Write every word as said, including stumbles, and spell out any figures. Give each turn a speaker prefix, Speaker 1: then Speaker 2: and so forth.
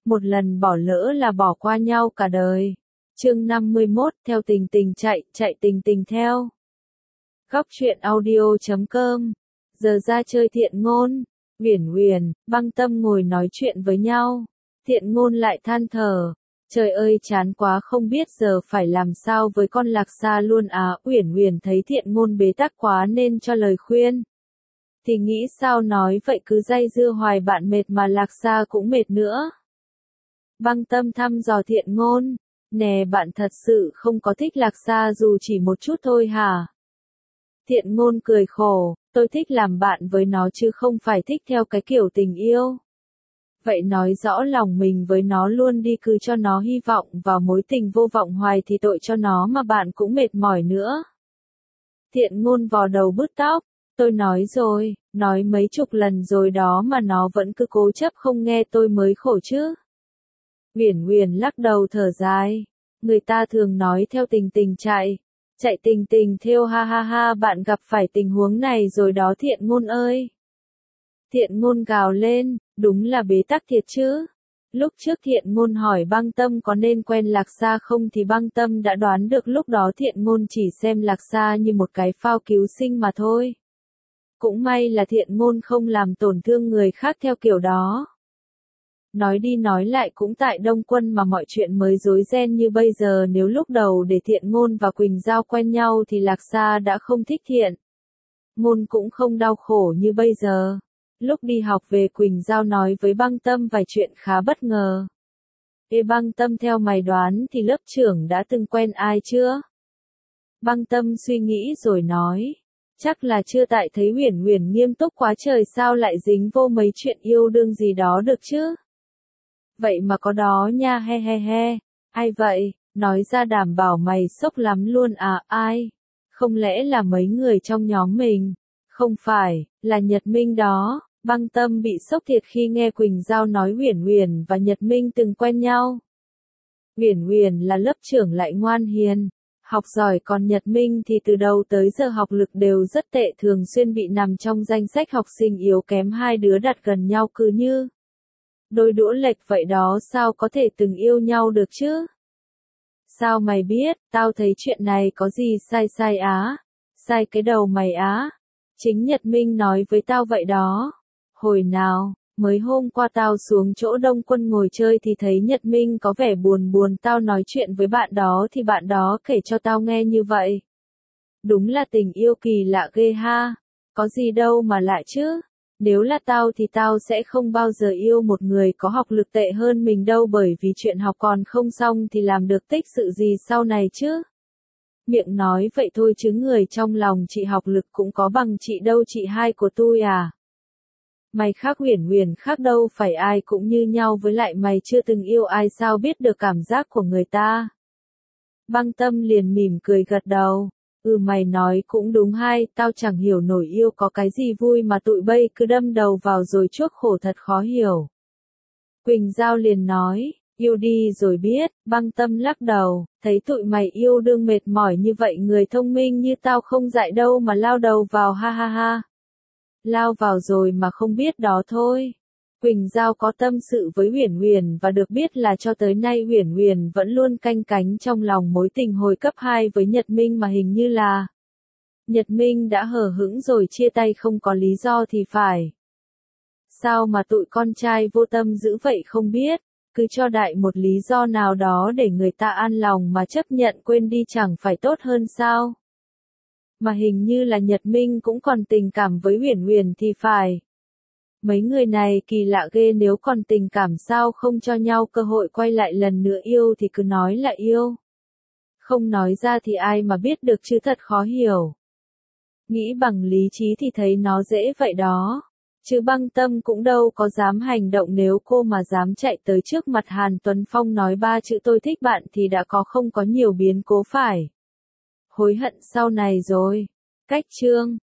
Speaker 1: một lần bỏ lỡ là bỏ qua nhau cả đời. Chương năm mươi mốt, theo tình tình chạy, chạy tình tình theo. Góc truyện audio chấm com. Giờ ra chơi Thiện Ngôn, Uyển Uyển, Băng Tâm ngồi nói chuyện với nhau. Thiện Ngôn lại than thở, trời ơi chán quá, không biết giờ phải làm sao với con Lạc Sa luôn à. Uyển Uyển thấy Thiện Ngôn bế tắc quá nên cho lời khuyên. Thì nghĩ sao nói vậy, cứ day dưa hoài bạn mệt mà Lạc Sa cũng mệt nữa. Băng Tâm thăm dò Thiện Ngôn, nè bạn thật sự không có thích Lạc Sa dù chỉ một chút thôi hả? Thiện Ngôn cười khổ, tôi thích làm bạn với nó chứ không phải thích theo cái kiểu tình yêu. Vậy nói rõ lòng mình với nó luôn đi, cứ cho nó hy vọng vào mối tình vô vọng hoài thì tội cho nó mà bạn cũng mệt mỏi nữa. Thiện Ngôn vò đầu bứt tóc, tôi nói rồi, nói mấy chục lần rồi đó mà nó vẫn cứ cố chấp không nghe, tôi mới khổ chứ. Uyển Uyển lắc đầu thở dài, người ta thường nói theo tình tình chạy, chạy tình tình theo, ha ha ha, bạn gặp phải tình huống này rồi đó Thiện Ngôn ơi. Thiện Ngôn gào lên, đúng là bế tắc thiệt chứ. Lúc trước Thiện Ngôn hỏi Băng Tâm có nên quen Lạc Sa không thì Băng Tâm đã đoán được lúc đó Thiện Ngôn chỉ xem Lạc Sa như một cái phao cứu sinh mà thôi. Cũng may là Thiện Ngôn không làm tổn thương người khác theo kiểu đó. Nói đi nói lại cũng tại Đông Quân mà mọi chuyện mới rối ren như bây giờ, nếu lúc đầu để Thiện Ngôn và Quỳnh Giao quen nhau thì Lạc Sa đã không thích Thiện Ngôn cũng không đau khổ như bây giờ. Lúc đi học về Quỳnh Giao nói với Băng Tâm vài chuyện khá bất ngờ. Ê Băng Tâm, theo mày đoán thì lớp trưởng đã từng quen ai chưa? Băng Tâm suy nghĩ rồi nói, chắc là chưa, tại thấy Uyển Uyển nghiêm túc quá trời, sao lại dính vô mấy chuyện yêu đương gì đó được chứ? Vậy mà có đó nha, he he he. Ai vậy? Nói ra đảm bảo mày sốc lắm luôn à. Ai? Không lẽ là mấy người trong nhóm mình? Không phải, là Nhật Minh đó. Băng Tâm bị sốc thiệt khi nghe Quỳnh Giao nói Uyển Uyển và Nhật Minh từng quen nhau. Uyển Uyển là lớp trưởng lại ngoan hiền, học giỏi, còn Nhật Minh thì từ đầu tới giờ học lực đều rất tệ, thường xuyên bị nằm trong danh sách học sinh yếu kém, hai đứa đặt gần nhau cứ như đôi đũa lệch vậy đó, sao có thể từng yêu nhau được chứ? Sao mày biết? Tao thấy chuyện này có gì sai sai á. Sai cái đầu mày á. Chính Nhật Minh nói với tao vậy đó. Hồi nào, mới hôm qua tao xuống chỗ Đông Quân ngồi chơi thì thấy Nhật Minh có vẻ buồn buồn, tao nói chuyện với bạn đó thì bạn đó kể cho tao nghe như vậy. Đúng là tình yêu kỳ lạ ghê ha. Có gì đâu mà lạ chứ. Nếu là tao thì tao sẽ không bao giờ yêu một người có học lực tệ hơn mình đâu, bởi vì chuyện học còn không xong thì làm được tích sự gì sau này chứ. Miệng nói vậy thôi chứ người trong lòng chị học lực cũng có bằng chị đâu, chị hai của tôi à. Mày khác Uyển Uyển khác đâu phải ai cũng như nhau, với lại mày chưa từng yêu ai sao biết được cảm giác của người ta. Băng Tâm liền mỉm cười gật đầu. Ừ, mày nói cũng đúng hay, tao chẳng hiểu nổi yêu có cái gì vui mà tụi bay cứ đâm đầu vào rồi chuốc khổ, thật khó hiểu. Quỳnh Giao liền nói, yêu đi rồi biết. Băng Tâm lắc đầu, thấy tụi mày yêu đương mệt mỏi như vậy, người thông minh như tao không dại đâu mà lao đầu vào, ha ha ha. Lao vào rồi mà không biết đó thôi. Quỳnh Giao có tâm sự với Uyển Uyển và được biết là cho tới nay Uyển Uyển vẫn luôn canh cánh trong lòng mối tình hồi cấp hai với Nhật Minh, mà hình như là Nhật Minh đã hờ hững rồi, chia tay không có lý do thì phải. Sao mà tụi con trai vô tâm dữ vậy không biết, cứ cho đại một lý do nào đó để người ta an lòng mà chấp nhận quên đi chẳng phải tốt hơn sao? Mà hình như là Nhật Minh cũng còn tình cảm với Uyển Uyển thì phải. Mấy người này kỳ lạ ghê, nếu còn tình cảm sao không cho nhau cơ hội quay lại lần nữa, yêu thì cứ nói là yêu. Không nói ra thì ai mà biết được chứ, thật khó hiểu. Nghĩ bằng lý trí thì thấy nó dễ vậy đó. Chứ Băng Tâm cũng đâu có dám hành động, nếu cô mà dám chạy tới trước mặt Hàn Tuấn Phong nói ba chữ tôi thích bạn thì đã có không có nhiều biến cố phải hối hận sau này rồi. Cách chương